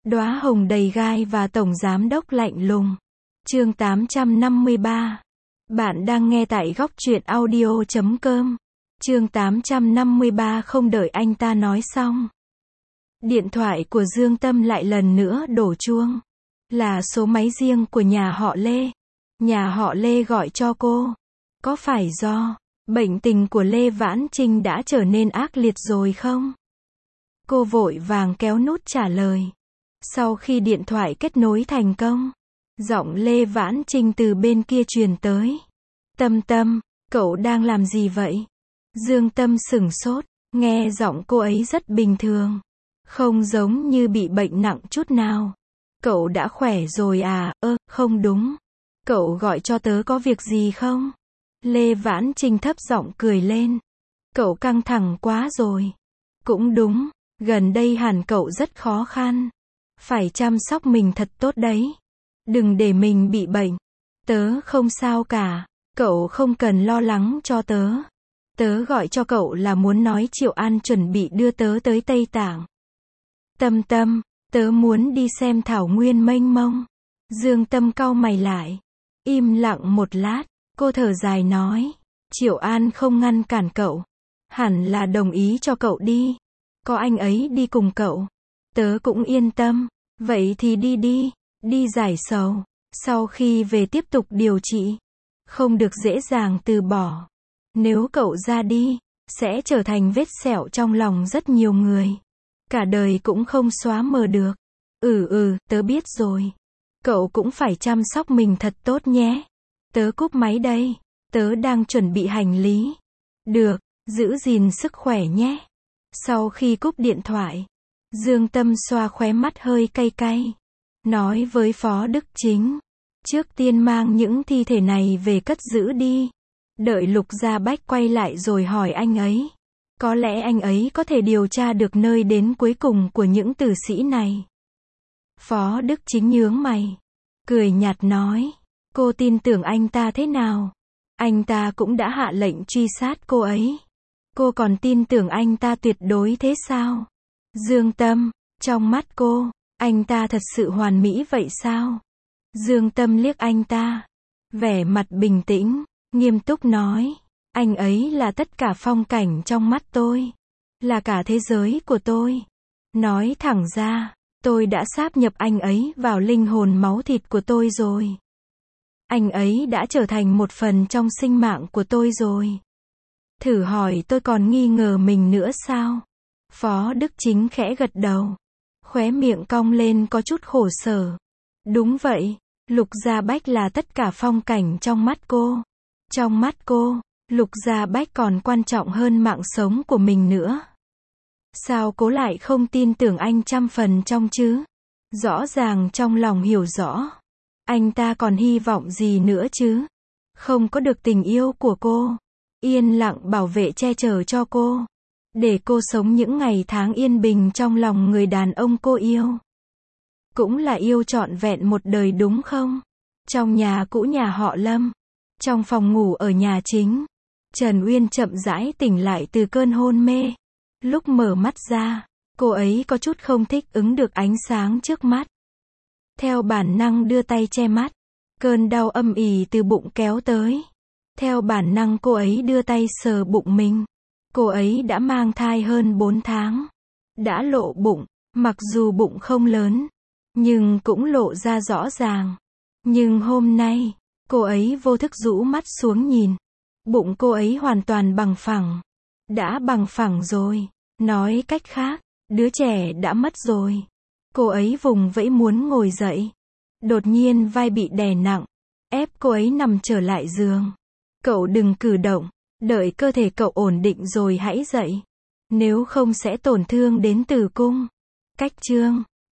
Đóa hồng đầy gai và tổng giám đốc lạnh lùng. Chương 853. Bạn đang nghe tại góc truyện audio.com. Chương 853 không đợi anh ta nói xong. Điện thoại của Dương Tâm lại lần nữa đổ chuông. Là số máy riêng của nhà họ Lê. Nhà họ Lê gọi cho cô. Có phải do bệnh tình của Lê Vãn Trinh đã trở nên ác liệt rồi không? Cô vội vàng kéo nút trả lời. Sau khi điện thoại kết nối thành công, giọng Lê Vãn Trinh từ bên kia truyền tới. Tâm Tâm, cậu đang làm gì vậy? Dương Tâm sửng sốt, nghe giọng cô ấy rất bình thường. Không giống như bị bệnh nặng chút nào. Cậu đã khỏe rồi à? Không đúng. Cậu gọi cho tớ có việc gì không? Lê Vãn Trinh thấp giọng cười lên. Cậu căng thẳng quá rồi. Cũng đúng, gần đây hẳn cậu rất khó khăn. Phải chăm sóc mình thật tốt đấy. Đừng để mình bị bệnh. Tớ không sao cả. Cậu không cần lo lắng cho tớ. Tớ gọi cho cậu là muốn nói Triệu An chuẩn bị đưa tớ tới Tây Tạng. Tâm Tâm, tớ muốn đi xem thảo nguyên mênh mông. Dương Tâm cau mày lại. Im lặng một lát, cô thở dài nói. Triệu An không ngăn cản cậu. Hẳn là đồng ý cho cậu đi. Có anh ấy đi cùng cậu. Tớ cũng yên tâm. Vậy thì đi đi. Đi giải sầu. Sau khi về tiếp tục điều trị. Không được dễ dàng từ bỏ. Nếu cậu ra đi, sẽ trở thành vết sẹo trong lòng rất nhiều người. Cả đời cũng không xóa mờ được. Tớ biết rồi. Cậu cũng phải chăm sóc mình thật tốt nhé. Tớ cúp máy đây. Tớ đang chuẩn bị hành lý. Được, giữ gìn sức khỏe nhé. Sau khi cúp điện thoại, Dương Tâm xoa khóe mắt hơi cay cay. Nói với Phó Đức Chính. Trước tiên mang những thi thể này về cất giữ đi. Đợi Lục Gia Bách quay lại rồi hỏi anh ấy. Có lẽ anh ấy có thể điều tra được nơi đến cuối cùng của những tử sĩ này. Phó Đức Chính nhướng mày. Cười nhạt nói. Cô tin tưởng anh ta thế nào? Anh ta cũng đã hạ lệnh truy sát cô ấy. Cô còn tin tưởng anh ta tuyệt đối thế sao? Dương Tâm, trong mắt cô, anh ta thật sự hoàn mỹ vậy sao? Dương Tâm liếc anh ta. Vẻ mặt bình tĩnh, nghiêm túc nói. Anh ấy là tất cả phong cảnh trong mắt tôi. Là cả thế giới của tôi. Nói thẳng ra, tôi đã sáp nhập anh ấy vào linh hồn máu thịt của tôi rồi. Anh ấy đã trở thành một phần trong sinh mạng của tôi rồi. Thử hỏi tôi còn nghi ngờ mình nữa sao? Phó Đức Chính khẽ gật đầu. Khóe miệng cong lên có chút khổ sở. Đúng vậy, Lục Gia Bách là tất cả phong cảnh trong mắt cô. Trong mắt cô, Lục Gia Bách còn quan trọng hơn mạng sống của mình nữa. Sao cô lại không tin tưởng anh 100% trong chứ? Rõ ràng trong lòng hiểu rõ. Anh ta còn hy vọng gì nữa chứ? Không có được tình yêu của cô. Yên lặng bảo vệ che chở cho cô. Để cô sống những ngày tháng yên bình trong lòng người đàn ông cô yêu. Cũng là yêu trọn vẹn một đời đúng không? Trong nhà cũ nhà họ Lâm. Trong phòng ngủ ở nhà chính. Trần Uyên chậm rãi tỉnh lại từ cơn hôn mê. Lúc mở mắt ra, cô ấy có chút không thích ứng được ánh sáng trước mắt. Theo bản năng đưa tay che mắt. Cơn đau âm ỉ từ bụng kéo tới. Theo bản năng cô ấy đưa tay sờ bụng mình. Cô ấy đã mang thai hơn 4 tháng. Đã lộ bụng, mặc dù bụng không lớn, nhưng cũng lộ ra rõ ràng. Nhưng hôm nay, cô ấy vô thức rũ mắt xuống nhìn. Bụng cô ấy hoàn toàn bằng phẳng. Đã bằng phẳng rồi. Nói cách khác, đứa trẻ đã mất rồi. Cô ấy vùng vẫy muốn ngồi dậy. Đột nhiên vai bị đè nặng. Ép cô ấy nằm trở lại giường. Cậu đừng cử động. Đợi cơ thể cậu ổn định rồi hãy dậy. Nếu không sẽ tổn thương đến tử cung. Cách chương